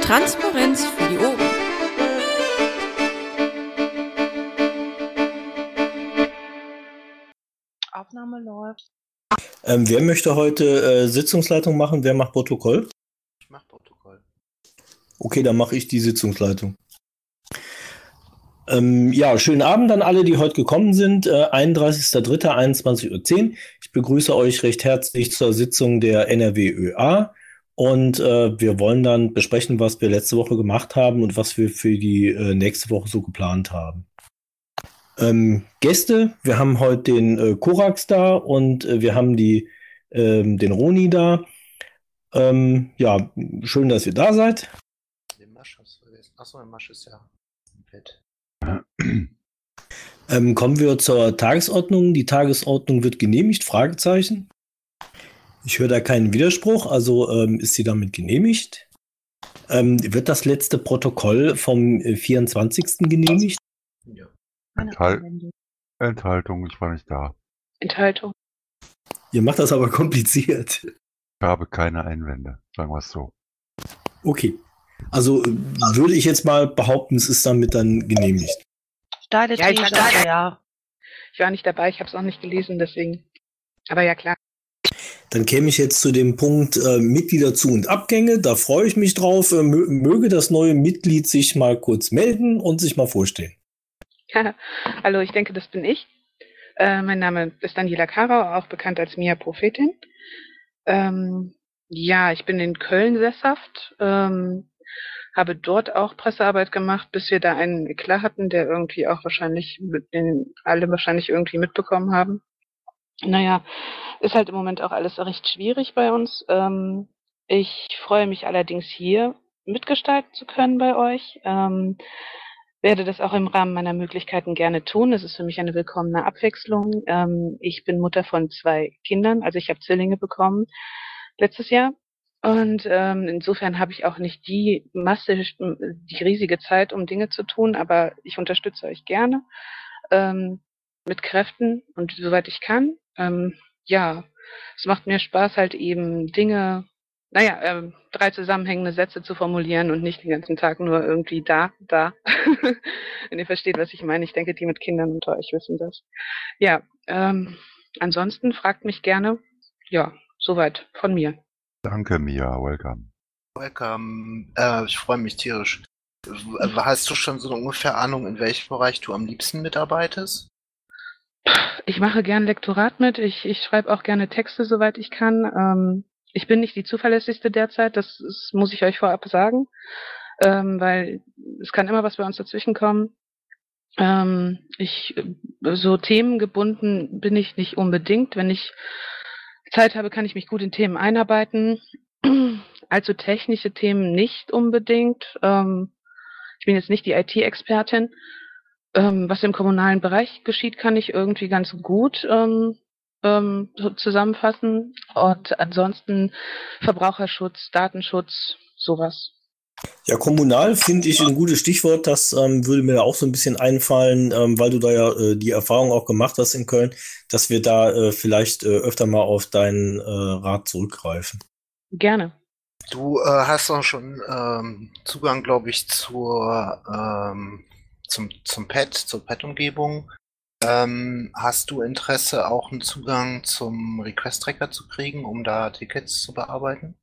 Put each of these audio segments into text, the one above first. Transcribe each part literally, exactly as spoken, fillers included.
Transparenz für die Ohren. Aufnahme läuft. Ähm, wer möchte heute äh, Sitzungsleitung machen? Wer macht Protokoll? Ich mach Protokoll. Okay, dann mache ich die Sitzungsleitung. Ähm, ja, schönen Abend an alle, die heute gekommen sind. Äh, einunddreißigster dritter einundzwanzig Uhr zehn. Ich begrüße euch recht herzlich zur Sitzung der N R W Ö A. Und äh, wir wollen dann besprechen, was wir letzte Woche gemacht haben und was wir für die äh, nächste Woche so geplant haben. Ähm, Gäste, wir haben heute den äh, Korax da und äh, wir haben die, ähm, den Roni da. Ähm, ja, schön, dass ihr da seid. Den Masch hast du vergessen. Achso, der Masch ist ja im Bett. Ähm, kommen wir zur Tagesordnung. Die Tagesordnung wird genehmigt, Fragezeichen. Ich höre da keinen Widerspruch, also ähm, ist sie damit genehmigt. Ähm, wird das letzte Protokoll vom äh, vierundzwanzigsten genehmigt? Ja. Enthal Enthaltung, ich war nicht da. Enthaltung. Ihr macht das aber kompliziert. Ich habe keine Einwände, sagen wir es so. Okay. Also äh, würde ich jetzt mal behaupten, es ist damit dann genehmigt. Steile Ja, ich These, war- aber ja. Ich war nicht dabei, ich habe es auch nicht gelesen, deswegen. Aber ja, klar. Dann käme ich jetzt zu dem Punkt äh, Mitglieder zu und Abgänge. Da freue ich mich drauf. Äh, mö möge das neue Mitglied sich mal kurz melden und sich mal vorstellen. Hallo, ich denke, das bin ich. Äh, mein Name ist Daniela Karau, auch bekannt als Mia Prophetin. Ähm, ja, ich bin in Köln sesshaft, ähm, habe dort auch Pressearbeit gemacht, bis wir da einen Eklat hatten, der irgendwie auch wahrscheinlich, mit den alle wahrscheinlich irgendwie mitbekommen haben. Naja, ist halt im Moment auch alles recht schwierig bei uns. Ähm, ich freue mich allerdings hier mitgestalten zu können bei euch. Ähm, werde das auch im Rahmen meiner Möglichkeiten gerne tun. Es ist für mich eine willkommene Abwechslung. Ähm, ich bin Mutter von zwei Kindern, also ich habe Zwillinge bekommen letztes Jahr. Und ähm, insofern habe ich auch nicht die Masse, die riesige Zeit, um Dinge zu tun, aber ich unterstütze euch gerne ähm, mit Kräften und soweit ich kann. Ähm, ja, es macht mir Spaß, halt eben Dinge, naja, ähm, drei zusammenhängende Sätze zu formulieren und nicht den ganzen Tag nur irgendwie da, da. Wenn ihr versteht, was ich meine. Ich denke, die mit Kindern unter euch wissen das. Ja, ähm, ansonsten fragt mich gerne. Ja, soweit von mir. Danke, Mia, welcome. Welcome. Äh, ich freue mich tierisch. W- Hast du schon so eine ungefähr Ahnung, in welchem Bereich du am liebsten mitarbeitest? Ich mache gern Lektorat mit. Ich, ich schreibe auch gerne Texte, soweit ich kann. Ähm, ich bin nicht die zuverlässigste derzeit, das, das muss ich euch vorab sagen, ähm, weil es kann immer was bei uns dazwischen kommen. Ähm, ich, so themengebunden bin ich nicht unbedingt. Wenn ich Zeit habe, kann ich mich gut in Themen einarbeiten. Also technische Themen nicht unbedingt. Ähm, ich bin jetzt nicht die I T-Expertin. Ähm, was im kommunalen Bereich geschieht, kann ich irgendwie ganz gut ähm, ähm, so zusammenfassen. Und ansonsten Verbraucherschutz, Datenschutz, sowas. Ja, kommunal finde ich ein gutes Stichwort. Das ähm, würde mir auch so ein bisschen einfallen, ähm, weil du da ja äh, die Erfahrung auch gemacht hast in Köln, dass wir da äh, vielleicht äh, öfter mal auf deinen äh, Rat zurückgreifen. Gerne. Du äh, hast auch schon ähm, Zugang, glaube ich, zur ähm, zum zum Pad, zur Pad-Umgebung. Ähm, hast du Interesse, auch einen Zugang zum Request-Tracker zu kriegen, um da Tickets zu bearbeiten?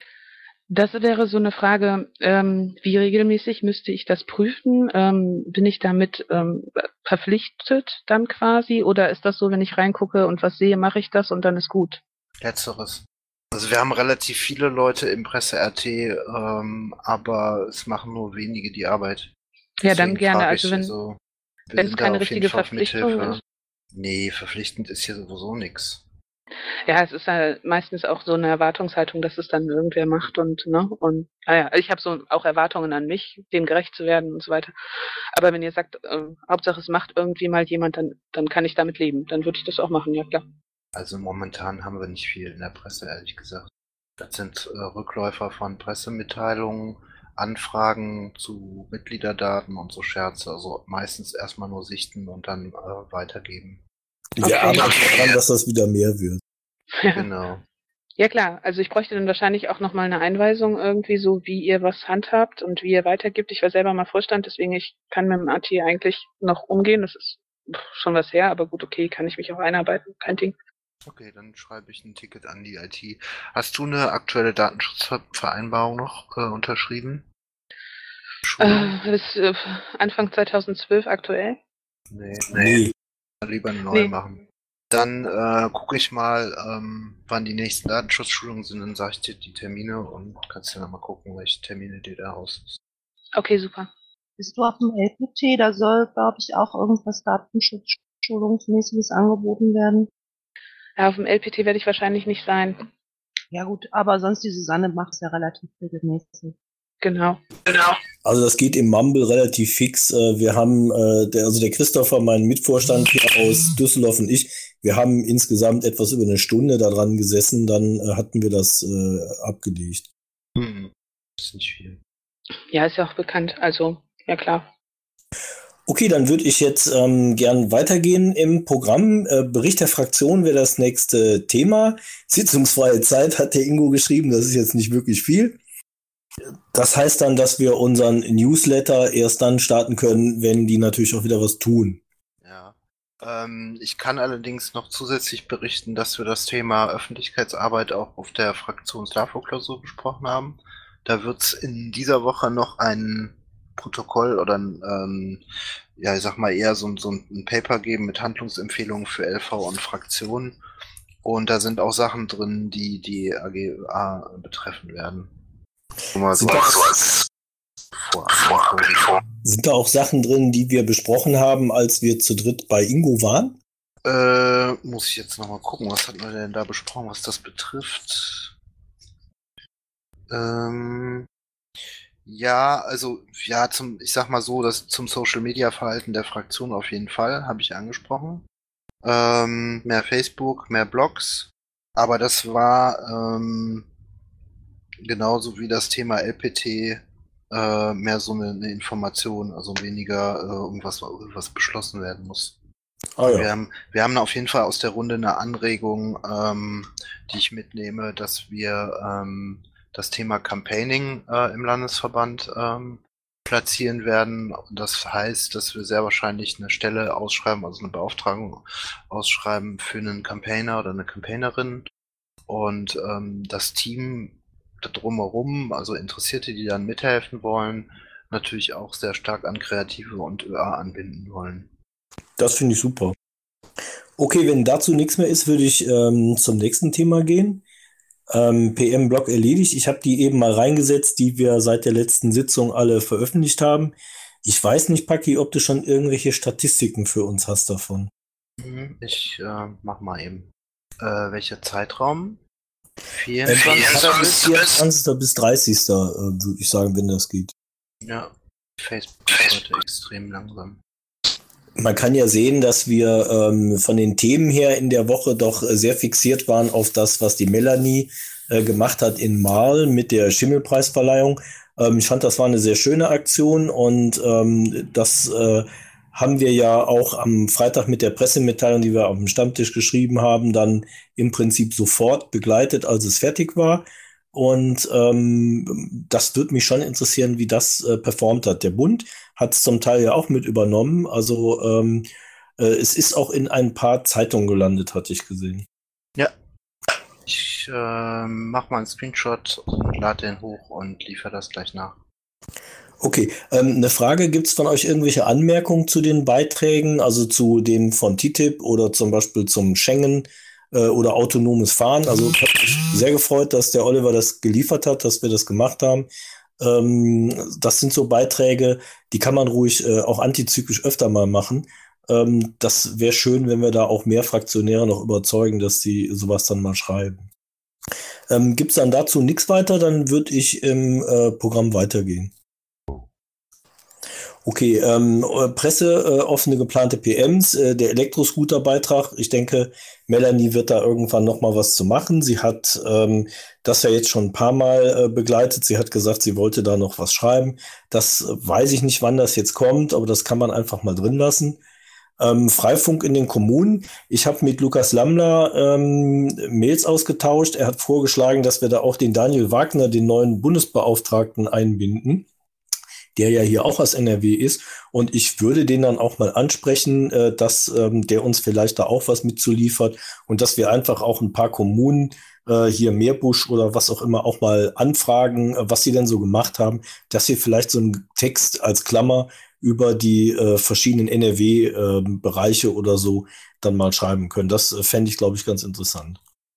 Das wäre so eine Frage, ähm, wie regelmäßig müsste ich das prüfen? Ähm, bin ich damit ähm, verpflichtet dann quasi? Oder ist das so, wenn ich reingucke und was sehe, mache ich das und dann ist gut? Letzteres. Also wir haben relativ viele Leute im Presse-R T, ähm, aber es machen nur wenige die Arbeit. Ja, dann Deswegen gerne. frage Also ich, wenn also, wir wenn es sind da keine auf jeden richtige Fall auf Verpflichtung Mithilfe. ist. Nee, verpflichtend ist hier sowieso nix. Ja, es ist ja meistens auch so eine Erwartungshaltung, dass es dann irgendwer macht und, ne, und, naja, ich habe so auch Erwartungen an mich, dem gerecht zu werden und so weiter. Aber wenn ihr sagt, ähm, Hauptsache es macht irgendwie mal jemand, dann, dann kann ich damit leben. Dann würde ich das auch machen, ja klar. Also momentan haben wir nicht viel in der Presse, ehrlich gesagt. Das sind äh, Rückläufer von Pressemitteilungen, Anfragen zu Mitgliederdaten und so Scherze. Also meistens erstmal nur sichten und dann äh, weitergeben. Wir Okay. arbeiten daran, dass das wieder mehr wird. Ja. Genau. Ja klar, also ich bräuchte dann wahrscheinlich auch nochmal eine Einweisung irgendwie, so wie ihr was handhabt und wie ihr weitergibt. Ich war selber mal Vorstand, deswegen ich kann mit dem A T eigentlich noch umgehen. Das ist schon was her, aber gut, okay, kann ich mich auch einarbeiten, kein Ding. Okay, dann schreibe ich ein Ticket an die I T. Hast du eine aktuelle Datenschutzvereinbarung noch äh, unterschrieben? Äh, das ist äh, Anfang zweitausendzwölf aktuell. Nee, nee. Nee. Lieber eine neue Nee. machen. Dann äh, gucke ich mal, ähm, wann die nächsten Datenschutzschulungen sind, dann sage ich dir die Termine und kannst dann mal gucken, welche Termine dir da raus ist. Okay, super. Bist du auf dem L P T? Da soll, glaube ich, auch irgendwas Datenschutzschulungsmäßiges angeboten werden. Ja, auf dem L P T werde ich wahrscheinlich nicht sein. Ja gut, aber sonst die Susanne macht es ja relativ regelmäßig. Genau. Genau. Also das geht im Mumble relativ fix. Äh, Wir haben, äh, der, also der Christopher, mein Mitvorstand hier aus Düsseldorf und ich, wir haben insgesamt etwas über eine Stunde da dran gesessen, dann äh, hatten wir das äh, abgelegt. Hm. Das ist nicht viel. Ja, ist ja auch bekannt, also, ja klar. Okay, dann würde ich jetzt ähm, gern weitergehen im Programm. Äh, Bericht der Fraktion wäre das nächste Thema. Sitzungsfreie Zeit hat der Ingo geschrieben, das ist jetzt nicht wirklich viel. Das heißt dann, dass wir unseren Newsletter erst dann starten können, wenn die natürlich auch wieder was tun. Ja. Ähm, ich kann allerdings noch zusätzlich berichten, dass wir das Thema Öffentlichkeitsarbeit auch auf der Fraktions-LAFO-Klausur besprochen haben. Da wird es in dieser Woche noch ein Protokoll oder ein, ähm, ja, ich sag mal eher so, so ein Paper geben mit Handlungsempfehlungen für L V und Fraktionen. Und da sind auch Sachen drin, die die A G A betreffen werden. Mal so Sind, als, da, so als vor, vor, sind da auch Sachen drin, die wir besprochen haben, als wir zu dritt bei Ingo waren? Äh, muss ich jetzt nochmal gucken, was hatten wir denn da besprochen, was das betrifft? Ähm, ja, also, ja, zum, ich sag mal so, das zum Social-Media-Verhalten der Fraktion auf jeden Fall, habe ich angesprochen. Ähm, mehr Facebook, mehr Blogs, aber das war, ähm, genauso wie das Thema L P T, äh, mehr so eine, eine Information, also weniger äh, irgendwas, irgendwas beschlossen werden muss. Ah, ja. wir, haben, wir haben auf jeden Fall aus der Runde eine Anregung, ähm, die ich mitnehme, dass wir ähm, das Thema Campaigning äh, im Landesverband ähm, platzieren werden. Das heißt, dass wir sehr wahrscheinlich eine Stelle ausschreiben, also eine Beauftragung ausschreiben für einen Campaigner oder eine Campaignerin. Und ähm, das Team drumherum, also Interessierte, die dann mithelfen wollen, natürlich auch sehr stark an Kreative und Ö A anbinden wollen. Das finde ich super. Okay, wenn dazu nichts mehr ist, würde ich ähm, zum nächsten Thema gehen. Ähm, P M-Blog erledigt. Ich habe die eben mal reingesetzt, die wir seit der letzten Sitzung alle veröffentlicht haben. Ich weiß nicht, Paki, ob du schon irgendwelche Statistiken für uns hast davon. Ich äh, mach mal eben. Äh, welcher Zeitraum? vierundzwanzigster bis vierundzwanzigster bis dreißigster Äh, würde ich sagen, wenn das geht. Ja, Facebook ist heute extrem langsam. Man kann ja sehen, dass wir ähm, von den Themen her in der Woche doch äh, sehr fixiert waren auf das, was die Melanie äh, gemacht hat in Marl mit der Schimmelpreisverleihung. Ähm, ich fand, das war eine sehr schöne Aktion und ähm, das äh, haben wir ja auch am Freitag mit der Pressemitteilung, die wir auf dem Stammtisch geschrieben haben, dann im Prinzip sofort begleitet, als es fertig war. Und ähm, das würde mich schon interessieren, wie das äh, performt hat. Der Bund hat es zum Teil ja auch mit übernommen. Also ähm, äh, es ist auch in ein paar Zeitungen gelandet, hatte ich gesehen. Ja. Ich äh, mach mal einen Screenshot und lade den hoch und liefere das gleich nach. Okay, ähm, eine Frage, gibt es von euch irgendwelche Anmerkungen zu den Beiträgen, also zu dem von T T I P oder zum Beispiel zum Schengen äh, oder autonomes Fahren? Also ich habe mich sehr gefreut, dass der Oliver das geliefert hat, dass wir das gemacht haben. Ähm, das sind so Beiträge, die kann man ruhig äh, auch antizyklisch öfter mal machen. Ähm, das wäre schön, wenn wir da auch mehr Fraktionäre noch überzeugen, dass sie sowas dann mal schreiben. Ähm, gibt es dann dazu nichts weiter, dann würde ich im äh, Programm weitergehen. Okay, ähm, Presse, äh, offene geplante P Ms, äh, der Elektroscooter-Beitrag. Ich denke, Melanie wird da irgendwann noch mal was zu machen. Sie hat ähm, das ja jetzt schon ein paar Mal äh, begleitet. Sie hat gesagt, sie wollte da noch was schreiben. Das äh, weiß ich nicht, wann das jetzt kommt, aber das kann man einfach mal drin lassen. Ähm, Freifunk in den Kommunen. Ich habe mit Lukas Lammler ähm, Mails ausgetauscht. Er hat vorgeschlagen, dass wir da auch den Daniel Wagner, den neuen Bundesbeauftragten, einbinden, der ja hier auch aus N R W ist. Und ich würde den dann auch mal ansprechen, äh, dass ähm, der uns vielleicht da auch was mitzuliefert und dass wir einfach auch ein paar Kommunen, äh, hier Meerbusch oder was auch immer, auch mal anfragen, äh, was sie denn so gemacht haben, dass sie vielleicht so einen Text als Klammer über die äh, verschiedenen N R W-Bereiche äh, oder so dann mal schreiben können. Das äh, fände ich, glaube ich, ganz interessant.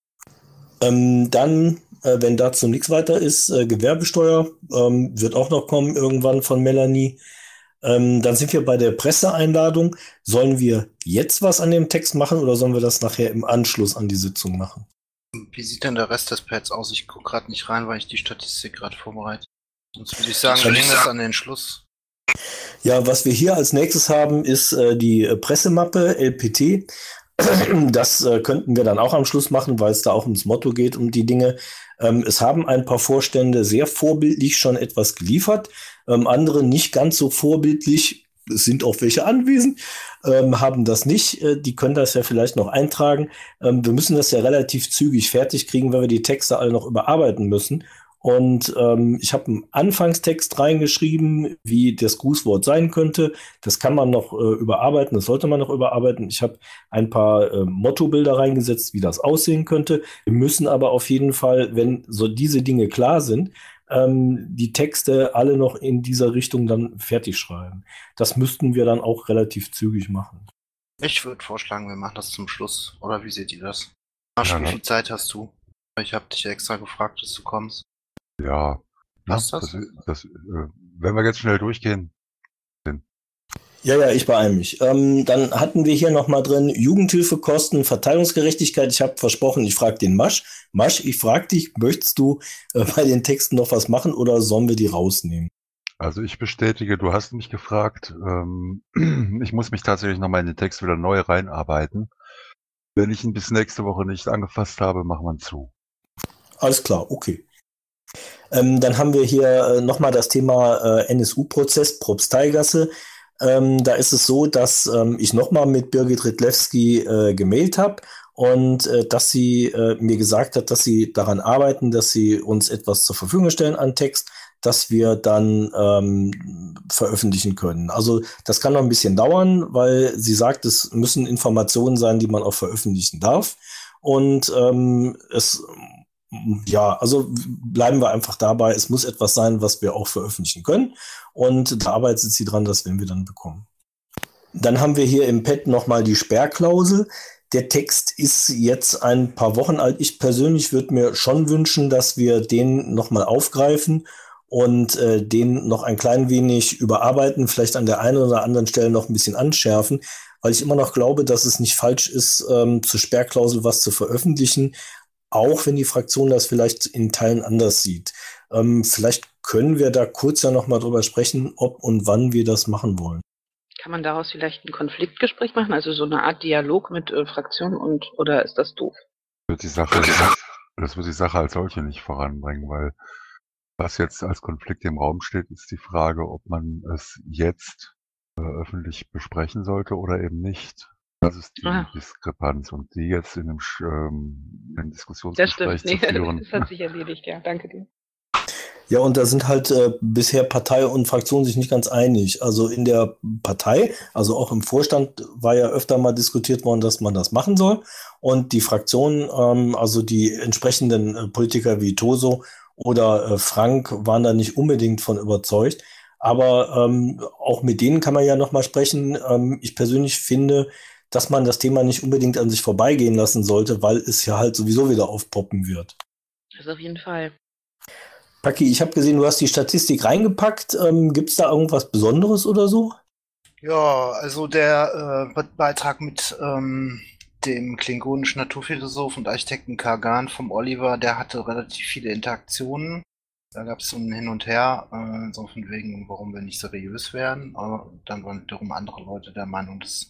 Ähm, dann, äh, wenn dazu nichts weiter ist, äh, Gewerbesteuer ähm, wird auch noch kommen irgendwann von Melanie. Ähm, dann sind wir bei der Presseeinladung. Sollen wir jetzt was an dem Text machen oder sollen wir das nachher im Anschluss an die Sitzung machen? Wie sieht denn der Rest des Pads aus? Ich gucke gerade nicht rein, weil ich die Statistik gerade vorbereite. Sonst würde ich sagen, wir legen das an den Schluss. Ja, was wir hier als nächstes haben, ist äh, die äh, Pressemappe L P T. Das äh, könnten wir dann auch am Schluss machen, weil es da auch ums Motto geht, um die Dinge. Ähm, es haben ein paar Vorstände sehr vorbildlich schon etwas geliefert, ähm, andere nicht ganz so vorbildlich, es sind auch welche anwesend, ähm, haben das nicht. Äh, die können das ja vielleicht noch eintragen. Ähm, wir müssen das ja relativ zügig fertig kriegen, weil wir die Texte alle noch überarbeiten müssen. Und ähm, ich habe einen Anfangstext reingeschrieben, wie das Grußwort sein könnte. Das kann man noch äh, überarbeiten, das sollte man noch überarbeiten. Ich habe ein paar äh, Mottobilder reingesetzt, wie das aussehen könnte. Wir müssen aber auf jeden Fall, wenn so diese Dinge klar sind, ähm, die Texte alle noch in dieser Richtung dann fertig schreiben. Das müssten wir dann auch relativ zügig machen. Ich würde vorschlagen, wir machen das zum Schluss. Oder wie seht ihr das? Marsch, Ja, wie ne? viel Zeit hast du? Ich habe dich extra gefragt, dass du kommst. Ja, Passt na, das? das, das, äh, wenn wir jetzt schnell durchgehen. Ja, ja, ich beeile mich. Ähm, dann hatten wir hier noch mal drin Jugendhilfekosten, Verteilungsgerechtigkeit. Ich habe versprochen, ich frage den Masch. Masch, ich frage dich, möchtest du äh, bei den Texten noch was machen oder sollen wir die rausnehmen? Also ich bestätige, du hast mich gefragt. Ähm, ich muss mich tatsächlich nochmal in den Text wieder neu reinarbeiten. Wenn ich ihn bis nächste Woche nicht angefasst habe, machen wir ihn zu. Alles klar, okay. Ähm, dann haben wir hier äh, nochmal das Thema äh, N S U-Prozess, Propsteigasse. Ähm, da ist es so, dass ähm, ich nochmal mit Birgit Ritlewski äh, gemailt habe und äh, dass sie äh, mir gesagt hat, dass sie daran arbeiten, dass sie uns etwas zur Verfügung stellen an Text, dass wir dann ähm, veröffentlichen können. Also das kann noch ein bisschen dauern, weil sie sagt, es müssen Informationen sein, die man auch veröffentlichen darf. Und ähm, es ja, also bleiben wir einfach dabei. Es muss etwas sein, was wir auch veröffentlichen können. Und da arbeitet sie dran, das werden wir dann bekommen. Dann haben wir hier im Pad nochmal die Sperrklausel. Der Text ist jetzt ein paar Wochen alt. Ich persönlich würde mir schon wünschen, dass wir den nochmal aufgreifen und äh, den noch ein klein wenig überarbeiten, vielleicht an der einen oder anderen Stelle noch ein bisschen anschärfen, weil ich immer noch glaube, dass es nicht falsch ist, ähm, zur Sperrklausel was zu veröffentlichen, auch wenn die Fraktion das vielleicht in Teilen anders sieht. Ähm, vielleicht können wir da kurz ja noch mal drüber sprechen, ob und wann wir das machen wollen. Kann man daraus vielleicht ein Konfliktgespräch machen, also so eine Art Dialog mit äh, Fraktionen und oder ist das doof? Wird die Sache, das wird die Sache als solche nicht voranbringen, weil was jetzt als Konflikt im Raum steht, ist die Frage, ob man es jetzt äh, öffentlich besprechen sollte oder eben nicht. Das ist die Ah. Diskrepanz und die jetzt in einem, ähm, in einem Das Diskussionsgespräch stimmt, zu nee, führen. das hat sich erledigt, ja, danke dir. Ja, und da sind halt äh, bisher Partei und Fraktion sich nicht ganz einig. Also in der Partei, also auch im Vorstand, war ja öfter mal diskutiert worden, dass man das machen soll. Und die Fraktion, ähm, also die entsprechenden äh, Politiker wie Toso oder äh, Frank, waren da nicht unbedingt von überzeugt. Aber ähm, auch mit denen kann man ja noch mal sprechen. Ähm, ich persönlich finde, dass man das Thema nicht unbedingt an sich vorbeigehen lassen sollte, weil es ja halt sowieso wieder aufpoppen wird. Das auf jeden Fall. Paki, ich habe gesehen, du hast die Statistik reingepackt. Ähm, Gibt es da irgendwas Besonderes oder so? Ja, also der äh, Beitrag mit ähm, dem klingonischen Naturphilosoph und Architekten Kagan vom Oliver, der hatte relativ viele Interaktionen. Da gab es so ein Hin und Her, äh, so von wegen, warum wir nicht seriös werden. Aber dann waren wiederum andere Leute der Meinung, dass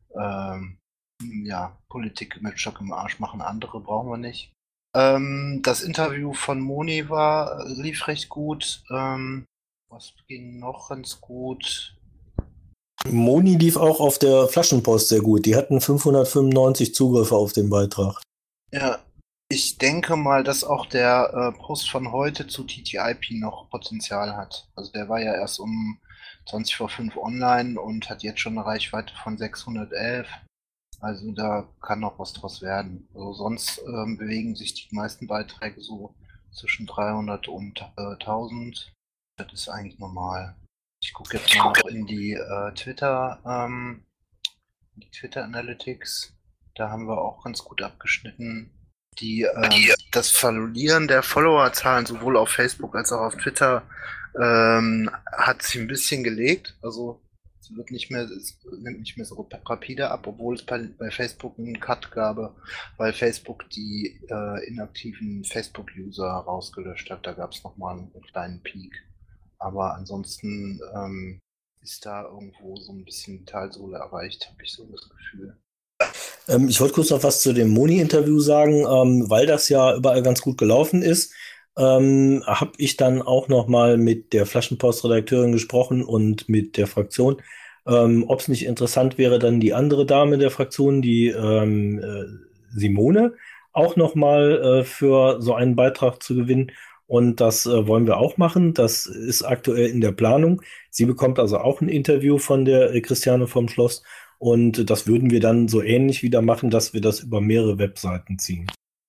ähm, ja, Politik mit Schock im Arsch machen andere, brauchen wir nicht. Ähm, das Interview von Moni war, lief recht gut. Ähm, was ging noch ganz gut? Moni lief auch auf der Flaschenpost sehr gut. Die hatten fünfhundertfünfundneunzig Zugriffe auf den Beitrag. Ja, ich denke mal, dass auch der äh, Post von heute zu T T I P noch Potenzial hat. Also der war ja erst um zwanzig vor fünf online und hat jetzt schon eine Reichweite von sechshundertelf. Also da kann noch was draus werden. Also sonst ähm, bewegen sich die meisten Beiträge so zwischen dreihundert und äh, tausend. Das ist eigentlich normal. Ich gucke jetzt mal noch in die äh, Twitter, ähm, die Twitter Analytics. Da haben wir auch ganz gut abgeschnitten. Die, ähm, das Verlieren der Followerzahlen sowohl auf Facebook als auch auf Twitter ähm, hat sich ein bisschen gelegt. Also es wird nicht mehr, es nimmt nicht mehr so rapide ab, obwohl es bei, bei Facebook einen Cut gab, weil Facebook die äh, inaktiven Facebook-User rausgelöscht hat. Da gab es nochmal einen kleinen Peak. Aber ansonsten ähm, ist da irgendwo so ein bisschen Talsohle erreicht, habe ich so das Gefühl. Ähm, ich wollte kurz noch was zu dem Moni-Interview sagen, ähm, weil das ja überall ganz gut gelaufen ist. Ähm, habe ich dann auch noch mal mit der Flaschenpost-Redakteurin gesprochen und mit der Fraktion, ähm, ob es nicht interessant wäre, dann die andere Dame der Fraktion, die ähm, äh, Simone, auch noch mal äh, für so einen Beitrag zu gewinnen. Und das äh, wollen wir auch machen. Das ist aktuell in der Planung. Sie bekommt also auch ein Interview von der äh, Christiane vom Schloss. Und das würden wir dann so ähnlich wieder machen, dass wir das über mehrere Webseiten ziehen.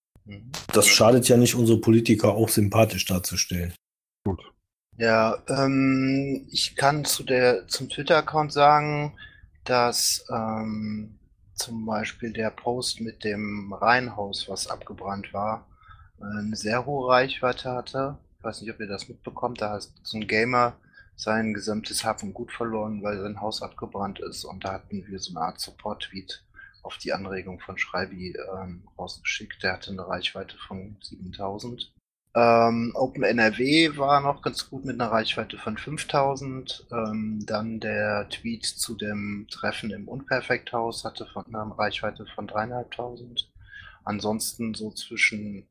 Das schadet ja nicht, unsere Politiker auch sympathisch darzustellen. Gut. Ja, ähm, ich kann zu der, zum Twitter-Account sagen, dass ähm, zum Beispiel der Post mit dem Reihenhaus, was abgebrannt war, eine sehr hohe Reichweite hatte. Ich weiß nicht, ob ihr das mitbekommt. Da hat so ein Gamer sein gesamtes Hab und Gut verloren, weil sein Haus abgebrannt ist. Und da hatten wir so eine Art Support-Tweet auf die Anregung von Schreibi ähm, rausgeschickt. Der hatte eine Reichweite von siebentausend. Ähm, OpenNRW war noch ganz gut mit einer Reichweite von fünftausend. Ähm, dann der Tweet zu dem Treffen im Unperfekthaus hatte von einer Reichweite von dreieinhalbtausend. Ansonsten so zwischen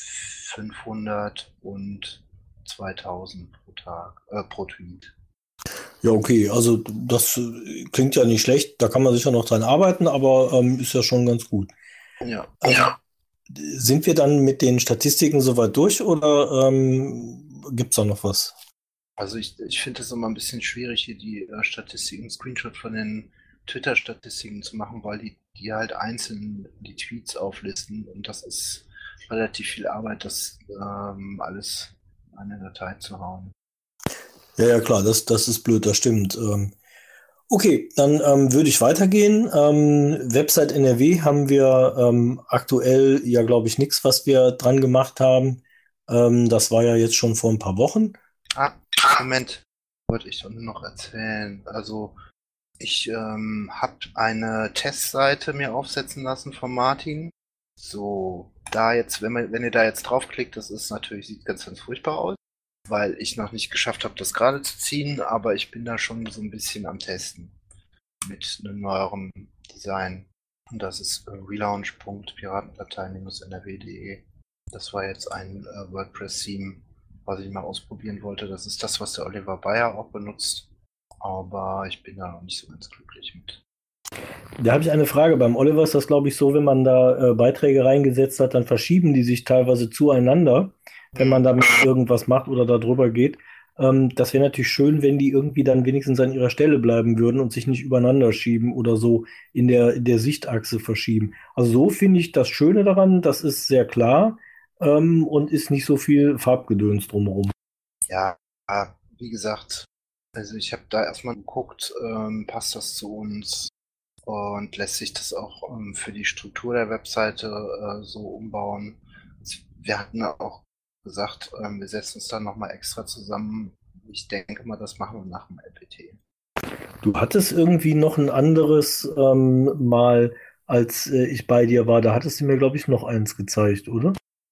fünfhundert und zweitausend pro Tag, äh, pro Tweet. Ja, okay, also das äh, klingt ja nicht schlecht, da kann man sicher noch dran arbeiten, aber ähm, ist ja schon ganz gut. Ja. Ähm, ja. Sind wir dann mit den Statistiken soweit durch oder ähm, gibt es da noch was? Also ich, ich finde es immer ein bisschen schwierig, hier die äh, Statistiken, Screenshot von den Twitter-Statistiken zu machen, weil die, die halt einzeln die Tweets auflisten und das ist relativ viel Arbeit, das ähm, alles in eine Datei zu hauen. Ja, ja, klar, das, das ist blöd, das stimmt. Ähm, okay, dann ähm, würde ich weitergehen. Ähm, Website N R W haben wir ähm, aktuell ja, glaube ich, nichts, was wir dran gemacht haben. Ähm, das war ja jetzt schon vor ein paar Wochen. Ah, Moment, wollte ich doch nur noch erzählen. Also ich ähm, habe eine Testseite mir aufsetzen lassen von Martin. So, da jetzt, wenn man, wenn ihr da jetzt draufklickt, das ist natürlich, sieht ganz, ganz furchtbar aus, weil ich noch nicht geschafft habe, das gerade zu ziehen, aber ich bin da schon so ein bisschen am Testen mit einem neueren Design. Und das ist äh, relaunch punkt piratendatei N R W punkt de. Das war jetzt ein äh, WordPress-Theme, was ich mal ausprobieren wollte. Das ist das, was der Oliver Bayer auch benutzt, aber ich bin da noch nicht so ganz glücklich mit. Da habe ich eine Frage. Beim Oliver ist das, glaube ich, so, wenn man da äh, Beiträge reingesetzt hat, dann verschieben die sich teilweise zueinander, wenn man damit irgendwas macht oder da drüber geht. Ähm, das wäre natürlich schön, wenn die irgendwie dann wenigstens an ihrer Stelle bleiben würden und sich nicht übereinander schieben oder so in der, in der Sichtachse verschieben. Also so finde ich das Schöne daran, das ist sehr klar ähm, und ist nicht so viel Farbgedöns drumherum. Ja, wie gesagt, also ich habe da erstmal geguckt, ähm, passt das zu uns? Und lässt sich das auch ähm, für die Struktur der Webseite äh, so umbauen. Wir hatten auch gesagt, ähm, wir setzen uns dann nochmal extra zusammen. Ich denke mal, das machen wir nach dem L P T. Du hattest irgendwie noch ein anderes ähm, Mal, als äh, ich bei dir war. Da hattest du mir, glaube ich, noch eins gezeigt, oder?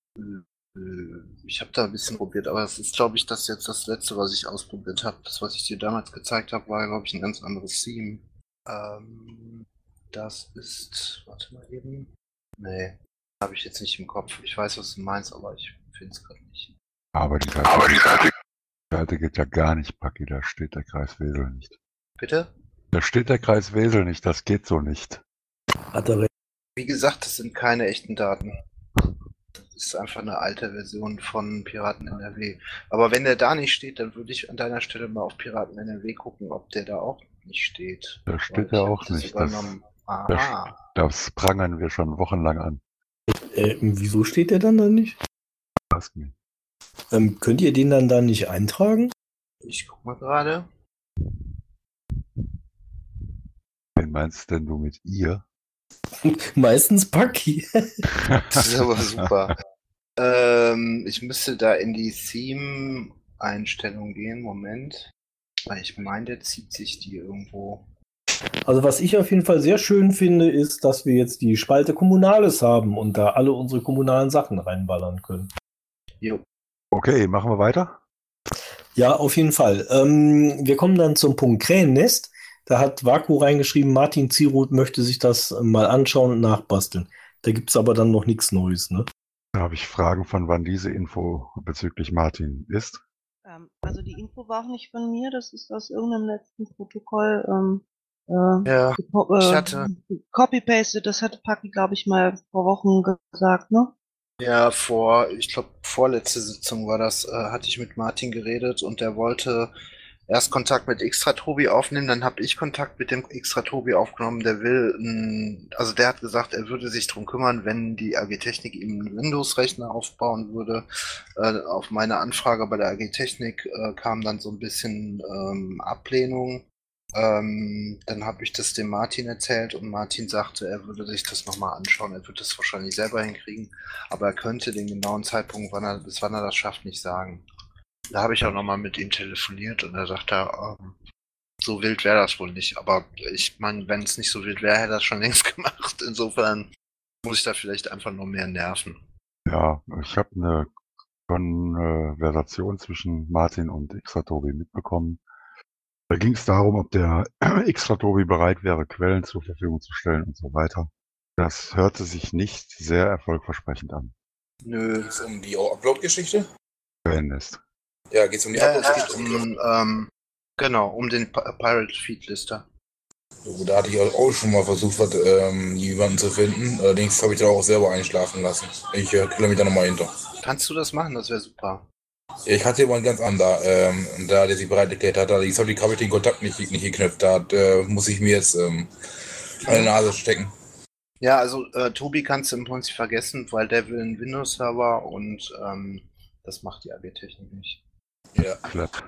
Ich habe da ein bisschen probiert, aber es ist, glaube ich, das jetzt das letzte, was ich ausprobiert habe. Das, was ich dir damals gezeigt habe, war, glaube ich, ein ganz anderes Theme. Ähm, das ist, warte mal eben. Nee, habe ich jetzt nicht im Kopf. Ich weiß, was du meinst, aber ich finde es gerade nicht. Aber die Seite, aber die Seite, die Seite geht ja gar nicht, Paki, da steht der Kreis Wesel nicht. Bitte? Da steht der Kreis Wesel nicht, das geht so nicht. Hat er recht. Wie gesagt, das sind keine echten Daten. Das ist einfach eine alte Version von Piraten N R W. Aber wenn der da nicht steht, dann würde ich an deiner Stelle mal auf Piraten N R W gucken, ob der da auch nicht steht. Da Weil steht ich er hab auch das nicht. Das, übernommen. das, Aha. das prangern wir schon wochenlang an. Äh, wieso steht der dann da nicht? Ask me. Ähm, könnt ihr den dann da nicht eintragen? Ich guck mal gerade. Wen meinst denn du mit ihr? Meistens Paki. Das ist aber super. ähm, ich müsste da in die Theme-Einstellung gehen. Moment. Weil ich meine, der zieht sich die irgendwo. Also was ich auf jeden Fall sehr schön finde, ist, dass wir jetzt die Spalte Kommunales haben und da alle unsere kommunalen Sachen reinballern können. Jo. Okay, machen wir weiter? Ja, auf jeden Fall. Ähm, wir kommen dann zum Punkt Krähennest. Da hat Vaku reingeschrieben, Martin Zieroth möchte sich das mal anschauen und nachbasteln. Da gibt es aber dann noch nichts Neues, ne? Da habe ich Fragen, von wann diese Info bezüglich Martin ist. Ähm, also die Info war auch nicht von mir, das ist aus irgendeinem letzten Protokoll ähm, äh, Ja, gepo- ich äh, hatte- copy-pasted, das hatte Paki, glaube ich, mal vor Wochen ge- gesagt, ne? Ja, vor, ich glaube, vorletzte Sitzung war das, äh, hatte ich mit Martin geredet und der wollte erst Kontakt mit Xtratobi aufnehmen, dann habe ich Kontakt mit dem Xtratobi aufgenommen, der will, n, also der hat gesagt, er würde sich drum kümmern, wenn die A G Technik ihm einen Windows-Rechner aufbauen würde. Äh, auf meine Anfrage bei der A G Technik äh, kam dann so ein bisschen ähm, Ablehnung. Ähm, dann habe ich das dem Martin erzählt und Martin sagte, er würde sich das nochmal anschauen, er wird das wahrscheinlich selber hinkriegen, aber er könnte den genauen Zeitpunkt, wann er, bis wann er das schafft, nicht sagen. Da habe ich auch nochmal mit ihm telefoniert und er sagte, ähm, so wild wäre das wohl nicht, aber ich meine, wenn es nicht so wild wäre, hätte er das schon längst gemacht, insofern muss ich da vielleicht einfach nur mehr nerven. Ja, ich habe eine Konversation zwischen Martin und Xtratobi mitbekommen. Da ging es darum, ob der Xtratobi bereit wäre, Quellen zur Verfügung zu stellen und so weiter. Das hörte sich nicht sehr erfolgversprechend an. Nö. Geht es um die Upload-Geschichte? Krähennest. Ja, geht es um die Ja, es geht Upload-Geschichte? um, ähm, genau, um den Pi- Pirate Feed Lister. So, da hatte ich auch schon mal versucht, was, ähm, jemanden zu finden. Allerdings habe ich da auch selber einschlafen lassen. Ich äh, klemme mich da nochmal hinter. Kannst du das machen? Das wäre super. Ich hatte jemanden ganz anderen, ähm, da der sich bereit erklärt hat. Allerdings habe ich hab ich den Kontakt nicht, nicht geknüpft. Da äh, muss ich mir jetzt ähm, an die Nase stecken. Ja, also äh, Tobi kannst du im Prinzip vergessen, weil der will einen Windows-Server und ähm, das macht die A G Technik nicht. Ja. Clap.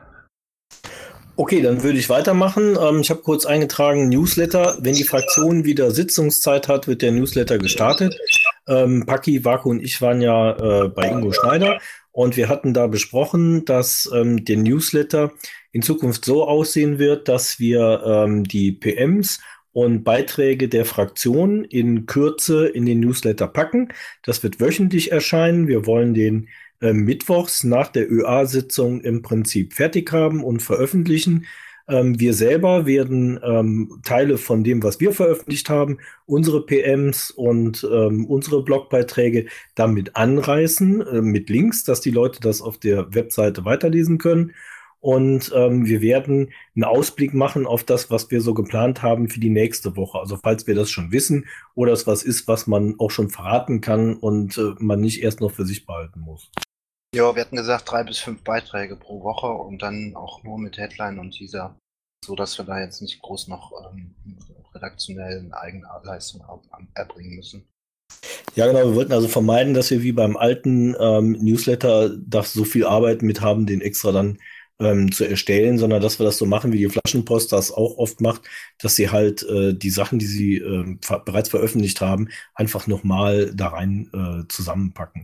Okay, dann würde ich weitermachen. Ähm, ich habe kurz eingetragen, Newsletter. Wenn die Fraktion wieder Sitzungszeit hat, wird der Newsletter gestartet. Ähm, Paki, Vaku und ich waren ja äh, bei Ingo Schneider und wir hatten da besprochen, dass ähm, der Newsletter in Zukunft so aussehen wird, dass wir ähm, die P Ms und Beiträge der Fraktion in Kürze in den Newsletter packen. Das wird wöchentlich erscheinen. Wir wollen den äh, mittwochs nach der Ö A-Sitzung im Prinzip fertig haben und veröffentlichen. Ähm, wir selber werden ähm, Teile von dem, was wir veröffentlicht haben, unsere P Ms und ähm, unsere Blogbeiträge damit anreißen, äh, mit Links, dass die Leute das auf der Webseite weiterlesen können. Und ähm, wir werden einen Ausblick machen auf das, was wir so geplant haben für die nächste Woche. Also falls wir das schon wissen oder es was ist, was man auch schon verraten kann und äh, man nicht erst noch für sich behalten muss. Ja, wir hatten gesagt, drei bis fünf Beiträge pro Woche und dann auch nur mit Headline und Teaser, so dass wir da jetzt nicht groß noch ähm, redaktionellen Eigenleistung erbringen müssen. Ja, genau. Wir wollten also vermeiden, dass wir wie beim alten ähm, Newsletter da so viel Arbeit mit haben, den extra dann ähm, zu erstellen, sondern dass wir das so machen, wie die Flaschenpost das auch oft macht, dass sie halt äh, die Sachen, die sie äh, ver- bereits veröffentlicht haben, einfach nochmal da rein äh, zusammenpacken.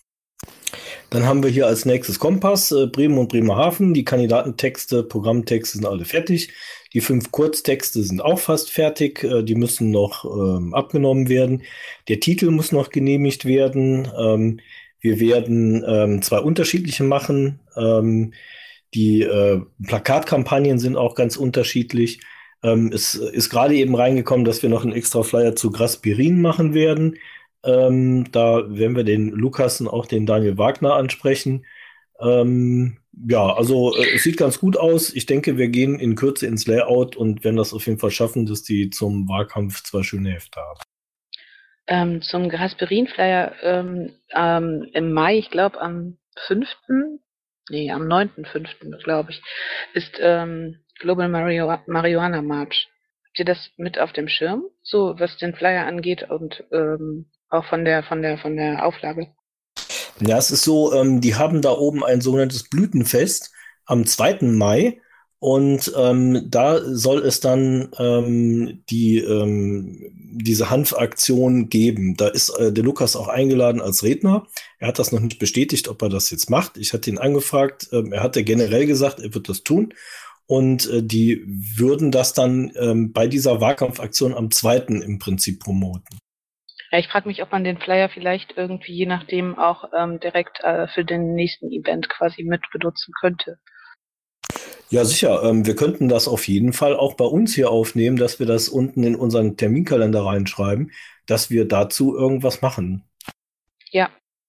Dann haben wir hier als nächstes Kompass, äh, Bremen und Bremerhaven. Die Kandidatentexte, Programmtexte sind alle fertig. Die fünf Kurztexte sind auch fast fertig. Äh, die müssen noch ähm, abgenommen werden. Der Titel muss noch genehmigt werden. Ähm, wir werden ähm, zwei unterschiedliche machen. Ähm, die äh, Plakatkampagnen sind auch ganz unterschiedlich. Ähm, es ist gerade eben reingekommen, dass wir noch einen extra Flyer zu Graspirin machen werden. Ähm, da werden wir den Lukas und auch den Daniel Wagner ansprechen. Ähm, ja, also äh, es sieht ganz gut aus. Ich denke, wir gehen in Kürze ins Layout und werden das auf jeden Fall schaffen, dass die zum Wahlkampf zwei schöne Hefte haben. Ähm, zum Gasperin-Flyer ähm, ähm, im Mai, ich glaube am fünften, nee, am neunten fünften, glaube ich, ist ähm, Global Mario Marihuana March. Habt ihr das mit auf dem Schirm, so was den Flyer angeht und ähm, auch von der von der von der Auflage? Ja, es ist so, ähm, die haben da oben ein sogenanntes Blütenfest am zweiten Mai und ähm, da soll es dann ähm, die ähm, diese Hanfaktion geben. Da ist äh, der Lukas auch eingeladen als Redner. Er hat das noch nicht bestätigt, ob er das jetzt macht. Ich hatte ihn angefragt. Ähm, er hatte generell gesagt, er wird das tun. Und äh, die würden das dann ähm, bei dieser Wahlkampfaktion am zweiten im Prinzip promoten. Ja, ich frage mich, ob man den Flyer vielleicht irgendwie je nachdem auch ähm, direkt äh, für den nächsten Event quasi mit benutzen könnte. Ja, sicher. Ähm, wir könnten das auf jeden Fall auch bei uns hier aufnehmen, dass wir das unten in unseren Terminkalender reinschreiben, dass wir dazu irgendwas machen. Ja.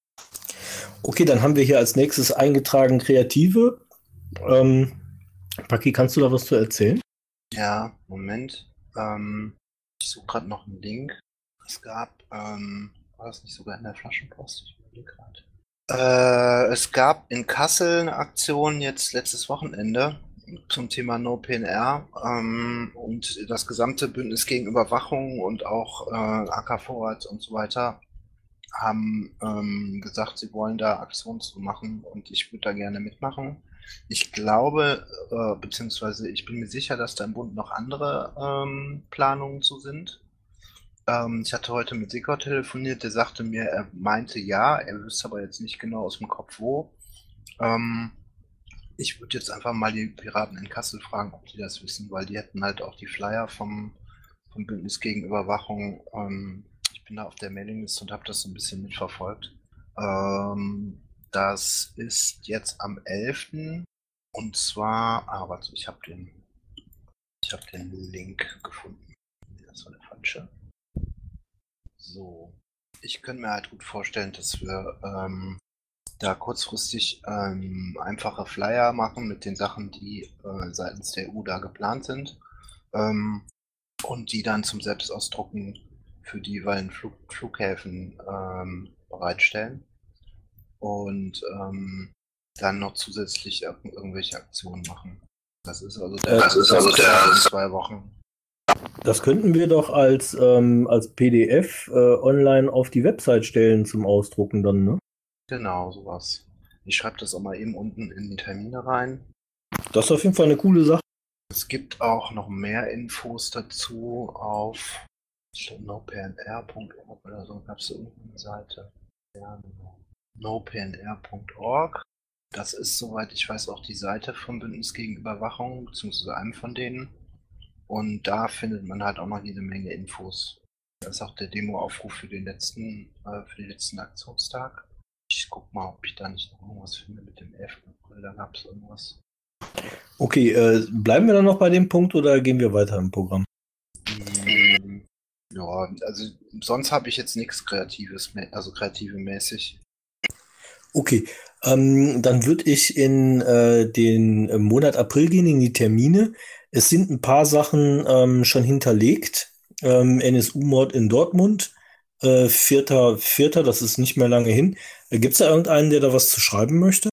Okay, dann haben wir hier als nächstes eingetragen Kreative. Ähm, Paki, kannst du da was zu erzählen? Ja, Moment. Ähm, ich suche gerade noch einen Link. Es gab, ähm, war das nicht sogar in der Flaschenpost? Ich überlege gerade. Äh, es gab in Kassel eine Aktion jetzt letztes Wochenende zum Thema No P N R ähm, und das gesamte Bündnis gegen Überwachung und auch äh, A K Vorrat und so weiter haben ähm, gesagt, sie wollen da Aktionen zu machen und ich würde da gerne mitmachen. Ich glaube, äh, beziehungsweise ich bin mir sicher, dass da im Bund noch andere ähm, Planungen zu sind. Ähm, ich hatte heute mit Sigurd telefoniert, der sagte mir, er meinte ja, er wüsste aber jetzt nicht genau aus dem Kopf wo. Ähm, ich würde jetzt einfach mal die Piraten in Kassel fragen, ob die das wissen, weil die hätten halt auch die Flyer vom, vom Bündnis gegen Überwachung. Ähm, ich bin da auf der Mailingliste und habe das so ein bisschen mitverfolgt. Ähm, das ist jetzt am elften und zwar, ah, warte, ich habe den, ich habe den Link gefunden. Das war der falsche. So, ich könnte mir halt gut vorstellen, dass wir ähm, da kurzfristig ähm, einfache Flyer machen mit den Sachen, die äh, seitens der E U da geplant sind ähm, und die dann zum Selbstausdrucken für die jeweiligen Flug Flughäfen ähm, bereitstellen und ähm, dann noch zusätzlich ir irgendwelche Aktionen machen. Das ist also der, das ist also der in zwei Wochen. Das könnten wir doch als, ähm, als P D F äh, online auf die Website stellen zum Ausdrucken dann, ne? Genau, sowas. Ich schreibe das auch mal eben unten in die Termine rein. Das ist auf jeden Fall eine coole Sache. Es gibt auch noch mehr Infos dazu auf no p n r punkt org oder so, gab es irgendeine Seite. Ja, genau. no p n r punkt org. Das ist, soweit ich weiß, auch die Seite vom Bündnis gegen Überwachung, beziehungsweise einem von denen. Und da findet man halt auch noch jede Menge Infos. Da ist auch der Demo-Aufruf für den letzten, äh, für den letzten Aktionstag. Ich guck mal, ob ich da nicht noch irgendwas finde mit dem elften April, da gab es irgendwas. Okay, äh, bleiben wir dann noch bei dem Punkt oder gehen wir weiter im Programm? Mm, ja, also sonst habe ich jetzt nichts Kreatives, also kreative mäßig. Okay, ähm, dann würde ich in äh, den Monat April gehen, in die Termine. Es sind ein paar Sachen ähm, schon hinterlegt. Ähm, N S U-Mord in Dortmund, äh, vierter Vierter, das ist nicht mehr lange hin. Äh, Gibt es da irgendeinen, der da was zu schreiben möchte?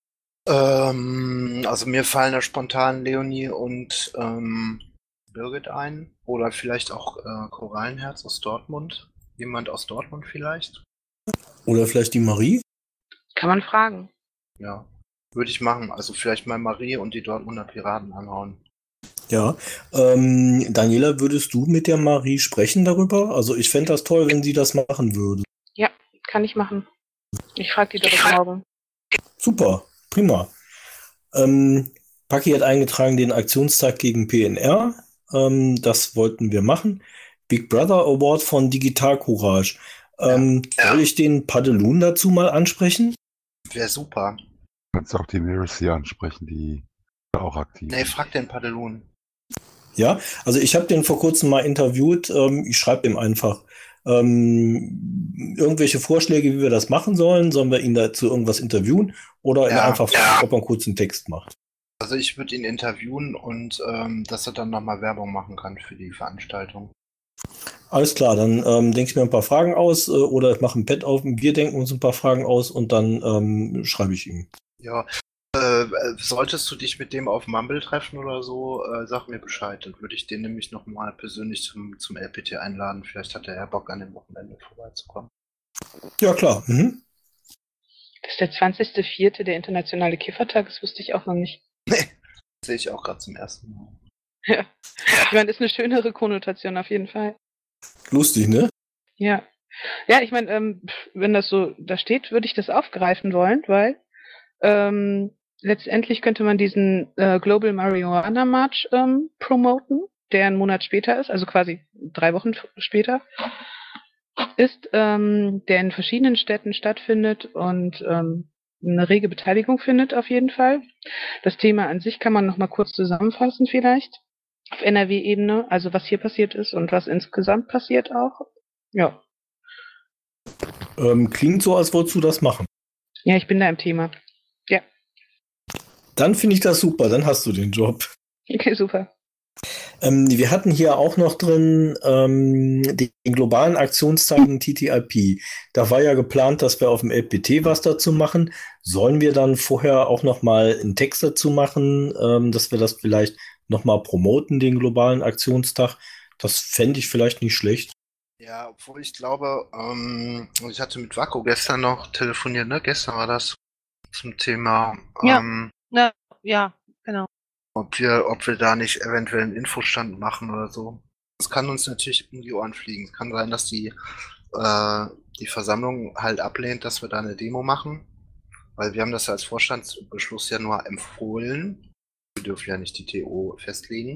Ähm, also mir fallen da spontan Leonie und ähm, Birgit ein. Oder vielleicht auch äh, Korallenherz aus Dortmund. Jemand aus Dortmund vielleicht. Oder vielleicht die Marie? Kann man fragen. Ja, würde ich machen. Also vielleicht mal Marie und die Dortmunder Piraten anhauen. Ja. Ähm, Daniela, würdest du mit der Marie sprechen darüber? Also ich fände das toll, wenn sie das machen würde. Ja, kann ich machen. Ich frage die direkt morgen. Super, prima. Ähm, Paki hat eingetragen den Aktionstag gegen P N R. Ähm, das wollten wir machen. Big Brother Award von Digital Courage. Ähm, Ja. Soll ich den Padelun dazu mal ansprechen? Wäre super. Du kannst auch die Mirrors hier ansprechen, die auch aktiv Nee, sind. frag den Padelun. Ja, also ich habe den vor kurzem mal interviewt. Ähm, ich schreibe ihm einfach. Ähm, irgendwelche Vorschläge, wie wir das machen sollen? Sollen wir ihn dazu irgendwas interviewen oder ihn Ja, einfach ja. fragen, ob er einen kurzen Text macht? Also ich würde ihn interviewen und ähm, dass er dann nochmal Werbung machen kann für die Veranstaltung. Alles klar, dann ähm, denke ich mir ein paar Fragen aus äh, oder ich mache ein Pad auf, wir denken uns ein paar Fragen aus und dann ähm, schreibe ich ihm. Ja. Äh, solltest du dich mit dem auf Mumble treffen oder so, äh, sag mir Bescheid. Dann würde ich den nämlich nochmal persönlich zum, zum L P T einladen. Vielleicht hat er ja Bock, an dem Wochenende vorbeizukommen. Ja, klar. Mhm. Das ist der zwanzigster vierte der internationale Kiffertag, das wusste ich auch noch nicht. Nee, sehe ich auch gerade zum ersten Mal. Ja. Ich meine, ist eine schönere Konnotation auf jeden Fall. Lustig, ne? Ja. Ja, ich meine, ähm, wenn das so da steht, würde ich das aufgreifen wollen, weil ähm, letztendlich könnte man diesen äh, Global Marijuana March ähm, promoten, der einen Monat später ist, also quasi drei Wochen f- später ist, ähm, der in verschiedenen Städten stattfindet und ähm, eine rege Beteiligung findet auf jeden Fall. Das Thema an sich kann man noch mal kurz zusammenfassen vielleicht auf N R W-Ebene, also was hier passiert ist und was insgesamt passiert auch. Ja, Ähm, klingt so, als wolltest du das machen. ja, ich bin da im Thema. Ja, Dann finde ich das super, dann hast du den Job. okay, super. Ähm, wir hatten hier auch noch drin ähm, den, den globalen Aktionstag T T I P. Da war ja geplant, dass wir auf dem L P T was dazu machen. Sollen wir dann vorher auch noch mal einen Text dazu machen, ähm, dass wir das vielleicht noch mal promoten, den globalen Aktionstag? Das fände ich vielleicht nicht schlecht. Ja, obwohl ich glaube, ähm, ich hatte mit Wacko gestern noch telefoniert, ne? Gestern war das zum Thema, Ja. ähm, Na, ja, genau. ob wir, ob wir da nicht eventuell einen Infostand machen oder so. Das kann uns natürlich um die Ohren fliegen. Es kann sein, dass die, äh, die Versammlung halt ablehnt, dass wir da eine Demo machen, weil wir haben das als Vorstandsbeschluss ja nur empfohlen. Wir dürfen ja nicht die T O festlegen.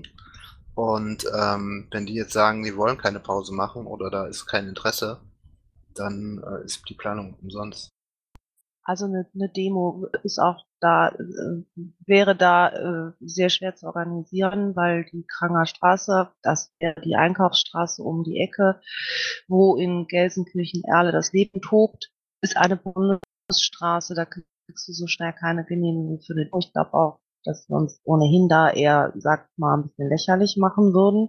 Und ähm, wenn die jetzt sagen, die wollen keine Pause machen oder da ist kein Interesse, dann äh, ist die Planung umsonst. Also eine, eine Demo ist auch da, äh, wäre da äh, sehr schwer zu organisieren, weil die Kranger Straße, das wäre die Einkaufsstraße um die Ecke, wo in Gelsenkirchen-Erle das Leben tobt, ist eine Bundesstraße, da kriegst du so schnell keine Genehmigung für eine Demo. Ich glaube auch, dass wir uns ohnehin da eher, sagt mal, ein bisschen lächerlich machen würden.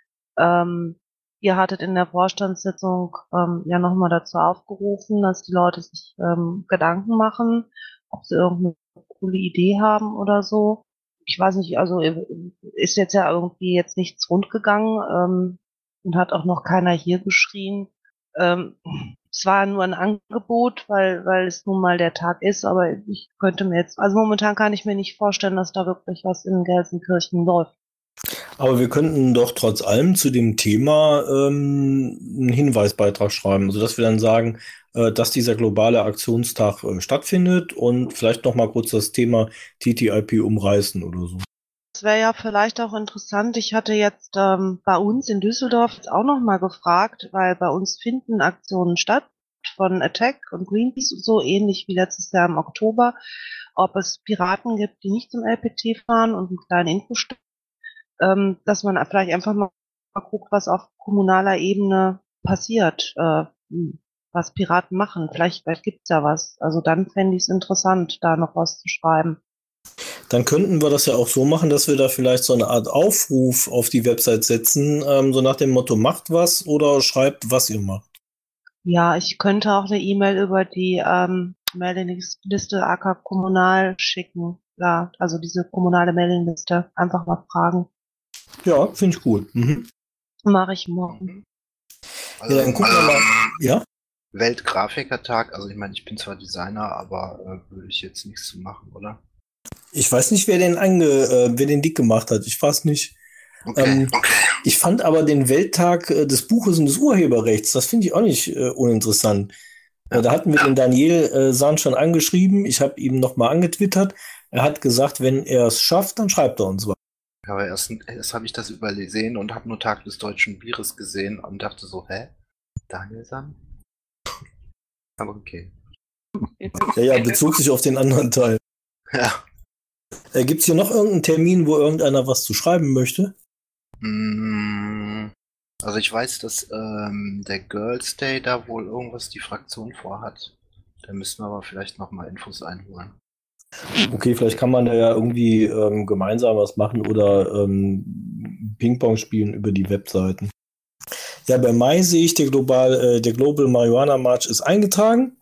Ähm, Ihr hattet in der Vorstandssitzung ähm, ja nochmal dazu aufgerufen, dass die Leute sich ähm, Gedanken machen, ob sie irgendeine coole Idee haben oder so. Ich weiß nicht, also äh, ist jetzt ja irgendwie jetzt nichts rundgegangen ähm, und hat auch noch keiner hier geschrien. Ähm, es war nur ein Angebot, weil, weil es nun mal der Tag ist, aber ich könnte mir jetzt, also momentan kann ich mir nicht vorstellen, dass da wirklich was in Gelsenkirchen läuft. Aber wir könnten doch trotz allem zu dem Thema ähm, einen Hinweisbeitrag schreiben, sodass wir dann sagen, äh, dass dieser globale Aktionstag äh, stattfindet und vielleicht noch mal kurz das Thema T T I P umreißen oder so. Das wäre ja vielleicht auch interessant. Ich hatte jetzt ähm, bei uns in Düsseldorf jetzt auch noch mal gefragt, weil bei uns finden Aktionen statt von Attack und Greenpeace und so, ähnlich wie letztes Jahr im Oktober, ob es Piraten gibt, die nicht zum L P T fahren und einen kleinen Infostück, ähm, dass man vielleicht einfach mal guckt, was auf kommunaler Ebene passiert, äh, was Piraten machen. Vielleicht, vielleicht gibt's ja was. Also dann fände ich es interessant, da noch was zu schreiben. Dann könnten wir das ja auch so machen, dass wir da vielleicht so eine Art Aufruf auf die Website setzen, ähm, so nach dem Motto, macht was oder schreibt, was ihr macht. Ja, ich könnte auch eine E-Mail über die ähm, Mailingliste A K Kommunal schicken. Ja, also diese kommunale Mailingliste. Einfach mal fragen. Ja, finde ich gut. Mhm. Mache ich morgen. Mhm. Also, Ja, dann gucken wir mal. Ja? Weltgrafikertag, also ich meine, ich bin zwar Designer, aber äh, würde ich jetzt nichts zu machen, oder? Ich weiß nicht, wer den ange, äh, wer den dick gemacht hat. Ich weiß nicht. Okay, Ähm, okay. Ich fand aber den Welttag äh, des Buches und des Urheberrechts, das finde ich auch nicht äh, uninteressant. Äh, da hatten wir den Daniel äh, Sahn schon angeschrieben. Ich habe ihm nochmal angetwittert. Er hat gesagt, wenn er es schafft, dann schreibt er uns was. Ja, aber erst, erst habe ich das übersehen und habe nur Tag des deutschen Bieres gesehen und dachte so, hä? Danielson? Aber okay. Ja, ja, bezog sich auf den anderen Teil. Ja. Äh, Gibt es hier noch irgendeinen Termin, wo irgendeiner was zu schreiben möchte? Mm, Also ich weiß, dass ähm, der Girls Day da wohl irgendwas die Fraktion vorhat. Da müssen wir aber vielleicht nochmal Infos einholen. Okay, vielleicht kann man da ja irgendwie ähm, gemeinsam was machen oder ähm, Ping-Pong spielen über die Webseiten. Ja, bei Mai sehe ich, der, Global, äh, der Global Marijuana March ist eingetragen.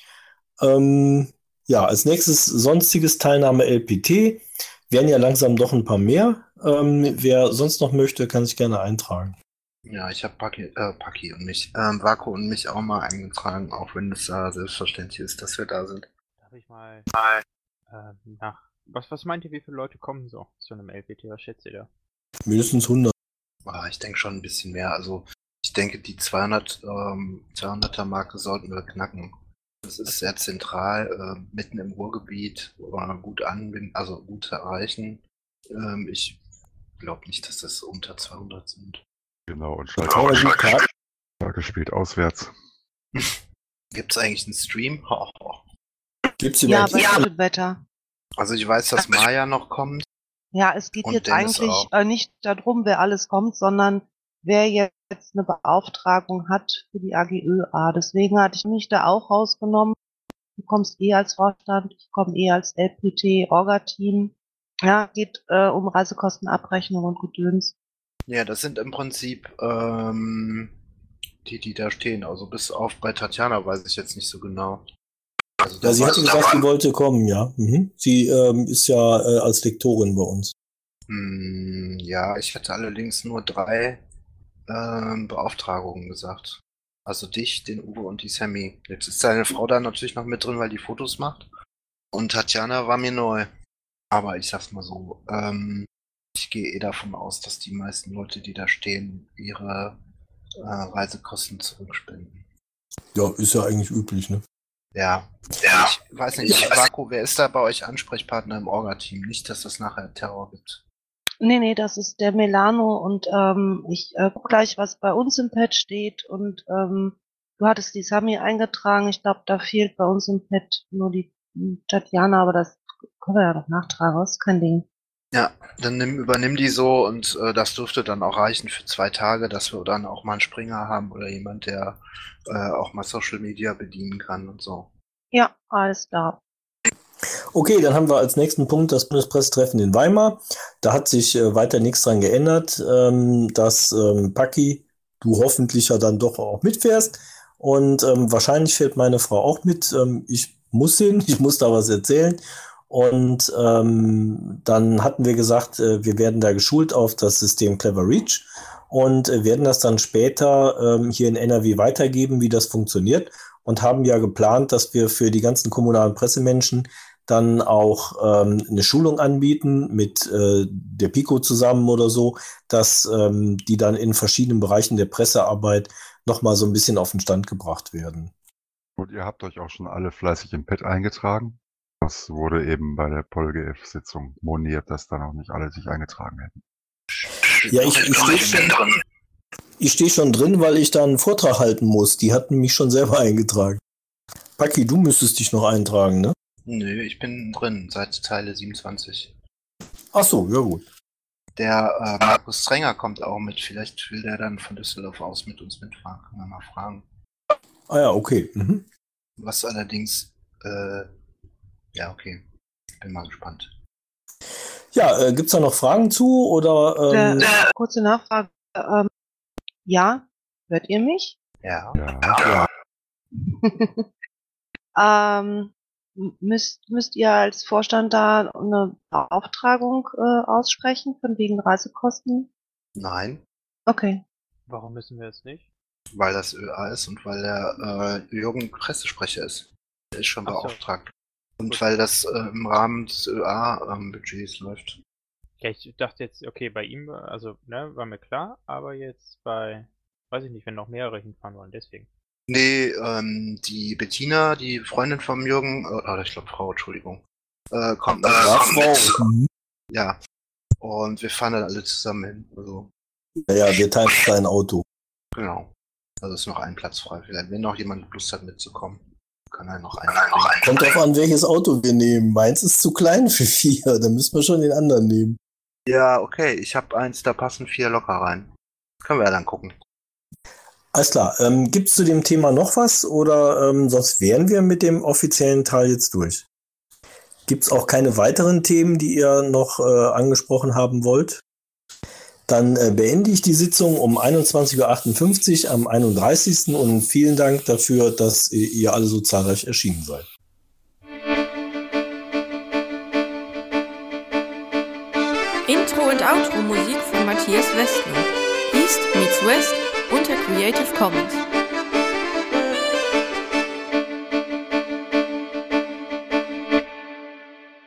Ähm, ja, als nächstes sonstiges Teilnahme L P T. Werden ja langsam doch ein paar mehr. Ähm, wer sonst noch möchte, kann sich gerne eintragen. Ja, ich habe Paki, äh, Paki und mich, ähm, Vaku und mich auch mal eingetragen, auch wenn es da selbstverständlich ist, dass wir da sind. Darf ich mal äh, nach. Was, was meint ihr, wie viele Leute kommen so zu einem L P T? Was schätzt ihr da? Mindestens hundert. Ah, ich denke schon ein bisschen mehr. Also ich denke, die zweihundert, ähm, zweihunderter Marke sollten wir knacken. Das ist sehr zentral, äh, mitten im Ruhrgebiet, äh, gut anbinden, also gut zu erreichen. Ähm, ich glaube nicht, dass das unter zweihundert sind. Genau, und Kann man gut karten. Schalke spielt auswärts. Gibt es eigentlich einen Stream? Ho, ho. Gibt's Ja, überhaupt? bei gutem Wetter. Also ich weiß, dass Maya noch kommt. Ja, es geht Und jetzt Dennis eigentlich auch. äh, nicht darum, wer alles kommt, sondern wer jetzt eine Beauftragung hat für die A G Ö A. Deswegen hatte ich mich da auch rausgenommen. Du kommst eh als Vorstand, ich komme eh als L P T-Orga-Team. Ja, geht äh, um Reisekostenabrechnung und Gedöns. Ja, das sind im Prinzip ähm, die, die da stehen. Also bis auf bei Tatjana weiß ich jetzt nicht so genau. Also da Ja, sie weiß hatte ich- gesagt, sie wollte kommen, ja. Mhm. Sie ähm, ist ja äh, als Lektorin bei uns. Hm, ja, ich hatte allerdings nur drei ähm, Beauftragungen gesagt. Also dich, den Uwe und die Sammy. Jetzt ist deine Frau da natürlich noch mit drin, weil die Fotos macht. Und Tatjana war mir neu. Aber ich sag's mal so, ähm, ich gehe eh davon aus, dass die meisten Leute, die da stehen, ihre äh, Reisekosten zurückspenden. Ja, ist ja eigentlich üblich, ne? Ja, ja. Ich weiß nicht, Vaku, wer ist da bei euch Ansprechpartner im Orga-Team? Nicht, dass das nachher Terror gibt. Nee, nee, das ist der Melano und ähm, ich äh, guck gleich, was bei uns im Pad steht und ähm, du hattest die Sami eingetragen. Ich glaube, da fehlt bei uns im Pad nur die hm, Tatjana, aber das können wir ja noch nachtragen, das ist kein Ding. Ja, dann nimm, übernimm die so und äh, das dürfte dann auch reichen für zwei Tage, dass wir dann auch mal einen Springer haben oder jemand, der äh, auch mal Social Media bedienen kann und so. Ja, alles klar. Okay, dann haben wir als nächsten Punkt das Bundespressetreffen in Weimar. Da hat sich äh, weiter nichts dran geändert, ähm, dass ähm, Paki, du hoffentlich ja dann doch auch mitfährst. Und ähm, wahrscheinlich fährt meine Frau auch mit. Ähm, ich muss hin, ich muss da was erzählen. Und ähm, dann hatten wir gesagt, äh, wir werden da geschult auf das System Clever Reach und äh, werden das dann später ähm, hier in N R W weitergeben, wie das funktioniert. Und haben ja geplant, dass wir für die ganzen kommunalen Pressemenschen dann auch ähm, eine Schulung anbieten mit äh, der Pico zusammen oder so, dass ähm, die dann in verschiedenen Bereichen der Pressearbeit nochmal so ein bisschen auf den Stand gebracht werden. Und ihr habt euch auch schon alle fleißig im Pad eingetragen. Das wurde eben bei der PolGF-Sitzung moniert, dass da noch nicht alle sich eingetragen hätten. Ja, ich, ich stehe schon, ich steh schon drin, weil ich da einen Vortrag halten muss. Die hatten mich schon selber eingetragen. Paki, du müsstest dich noch eintragen, ne? Nö, ich bin drin, seit Teile siebenundzwanzig. Ach so, ja gut. Der äh, Markus Strenger kommt auch mit, vielleicht will der dann von Düsseldorf aus mit uns mitfahren, können wir mal fragen. Ah ja, okay. Mhm. Was allerdings, äh, ja okay, bin mal gespannt. Ja, äh, gibt's da noch Fragen zu oder? Ähm, Äh, kurze Nachfrage. Ähm, ja, hört ihr mich? Ja. Ja, ähm, m- müsst, müsst ihr als Vorstand da eine Beauftragung äh, aussprechen von wegen Reisekosten? Nein, Okay. Warum müssen wir es nicht? weil das Ö A ist und weil der äh, Jürgen Pressesprecher ist. Der ist schon Ach so. beauftragt. Und Gut. weil das äh, im Rahmen des Ö A-Budgets läuft. Ja, ich dachte jetzt, okay, bei ihm, also, ne, war mir klar, aber jetzt bei, weiß ich nicht, wenn noch mehrere hinfahren wollen, deswegen. Nee, ähm, die Bettina, die Freundin vom Jürgen, äh, oder ich glaube Frau, Entschuldigung, äh, kommt mit. ja, Frau. Mhm. Ja. Und wir fahren dann alle zusammen hin. Also, Ja, ja, wir teilen dein Auto. genau. Also ist noch ein Platz frei. Vielleicht, wenn noch jemand Lust hat mitzukommen, kann er noch einen bringen. Kommt drauf an, welches Auto wir nehmen. Meins ist zu klein für vier. Da müssen wir schon den anderen nehmen. Ja, okay, ich habe eins, da passen vier locker rein. Können wir ja dann gucken. Alles klar. Ähm, Gibt es zu dem Thema noch was oder ähm, sonst wären wir mit dem offiziellen Teil jetzt durch? Gibt es auch keine weiteren Themen, die ihr noch äh, angesprochen haben wollt? Dann äh, beende ich die Sitzung um einundzwanzig Uhr achtundfünfzig am einunddreißigsten und vielen Dank dafür, dass ihr alle so zahlreich erschienen seid. Intro- und Outro-Musik von Matthias Westner. East meets West unter Creative Commons.